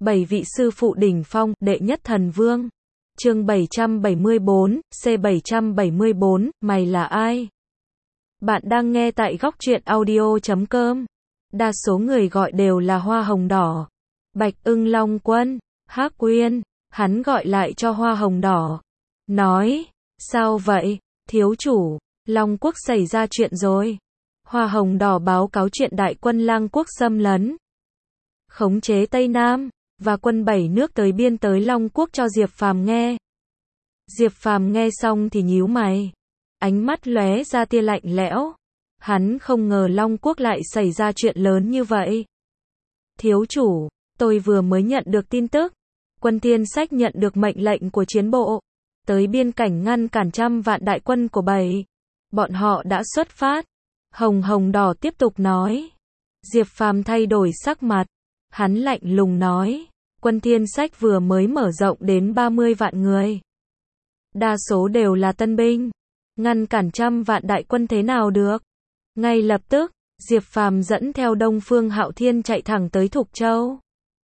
7 vị sư phụ đỉnh phong, đệ nhất thần vương. Chương 774, C774, mày là ai? Bạn đang nghe tại góc truyện audio.com. Đa số người gọi đều là Hoa Hồng Đỏ. Bạch Ưng Long Quân, Hắc Uyên, hắn gọi lại cho Hoa Hồng Đỏ. Nói, sao vậy, thiếu chủ, Long Quốc xảy ra chuyện rồi. Hoa Hồng Đỏ báo cáo chuyện đại quân Lang Quốc xâm lấn, khống chế Tây Nam, và quân 7 nước tới biên tới Long Quốc cho Diệp Phàm nghe. Diệp Phàm nghe xong thì nhíu mày, ánh mắt lóe ra tia lạnh lẽo. Hắn không ngờ Long Quốc lại xảy ra chuyện lớn như vậy. Thiếu chủ, tôi vừa mới nhận được tin tức. Quân Thiên Sách nhận được mệnh lệnh của chiến bộ, tới biên cảnh ngăn cản trăm vạn đại quân của Bảy. Bọn họ đã xuất phát. Hồng Đỏ tiếp tục nói. Diệp Phàm thay đổi sắc mặt. Hắn lạnh lùng nói, quân Thiên Sách vừa mới mở rộng đến 30 vạn người. Đa số đều là tân binh. Ngăn cản trăm vạn đại quân thế nào được? Ngay lập tức, Diệp Phàm dẫn theo Đông Phương Hạo Thiên chạy thẳng tới Thục Châu.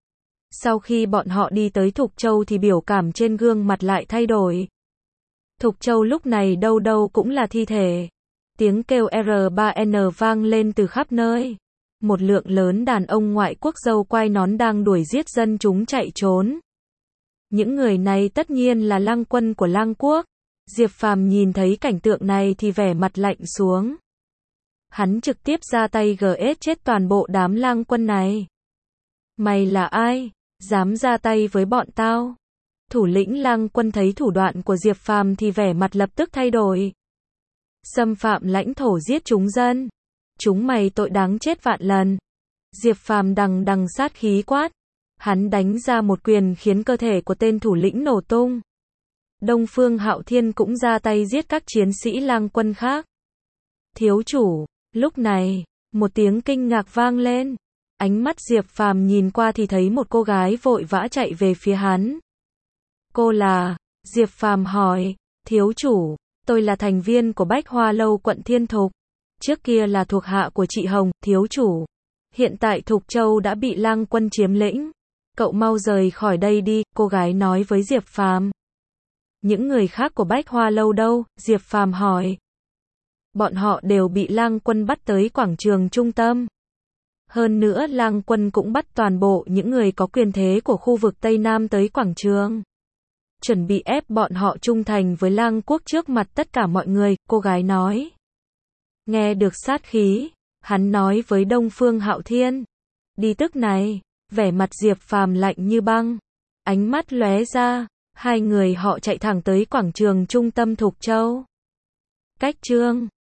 Sau khi bọn họ đi tới Thục Châu thì biểu cảm trên gương mặt lại thay đổi. Thục Châu lúc này đâu đâu cũng là thi thể. Tiếng kêu R3N vang lên từ khắp nơi. Một lượng lớn đàn ông ngoại quốc râu quai nón đang đuổi giết dân chúng chạy trốn. Những người này tất nhiên là lang quân của Lang Quốc. Diệp Phàm nhìn thấy cảnh tượng này thì vẻ mặt lạnh xuống. Hắn trực tiếp ra tay GS chết toàn bộ đám lang quân này. Mày là ai? Dám ra tay với bọn tao? Thủ lĩnh lang quân thấy thủ đoạn của Diệp Phàm thì vẻ mặt lập tức thay đổi. Xâm phạm lãnh thổ giết chúng dân. Chúng mày tội đáng chết vạn lần. Diệp Phàm đằng sát khí quát. Hắn đánh ra một quyền khiến cơ thể của tên thủ lĩnh nổ tung. Đông Phương Hạo Thiên cũng ra tay giết các chiến sĩ lang quân khác. Thiếu chủ, lúc này, một tiếng kinh ngạc vang lên. Ánh mắt Diệp Phàm nhìn qua thì thấy một cô gái vội vã chạy về phía hắn. Cô là? Diệp Phàm hỏi. Thiếu chủ, tôi là thành viên của Bách Hoa Lâu quận Thiên Thục. Trước kia là thuộc hạ của chị Hồng, thiếu chủ. Hiện tại Thục Châu đã bị lang quân chiếm lĩnh. Cậu mau rời khỏi đây đi, cô gái nói với Diệp Phàm. Những người khác của Bách Hoa Lâu đâu? Diệp Phàm hỏi. Bọn họ đều bị lang quân bắt tới quảng trường trung tâm. Hơn nữa lang quân cũng bắt toàn bộ những người có quyền thế của khu vực Tây Nam tới quảng trường. Chuẩn bị ép bọn họ trung thành với Lang Quốc trước mặt tất cả mọi người, cô gái nói. Nghe được sát khí, hắn nói với Đông Phương Hạo Thiên. Đi tức này, vẻ mặt Diệp Phàm lạnh như băng. Ánh mắt lóe ra, hai người họ chạy thẳng tới quảng trường trung tâm Thục Châu. Cách chương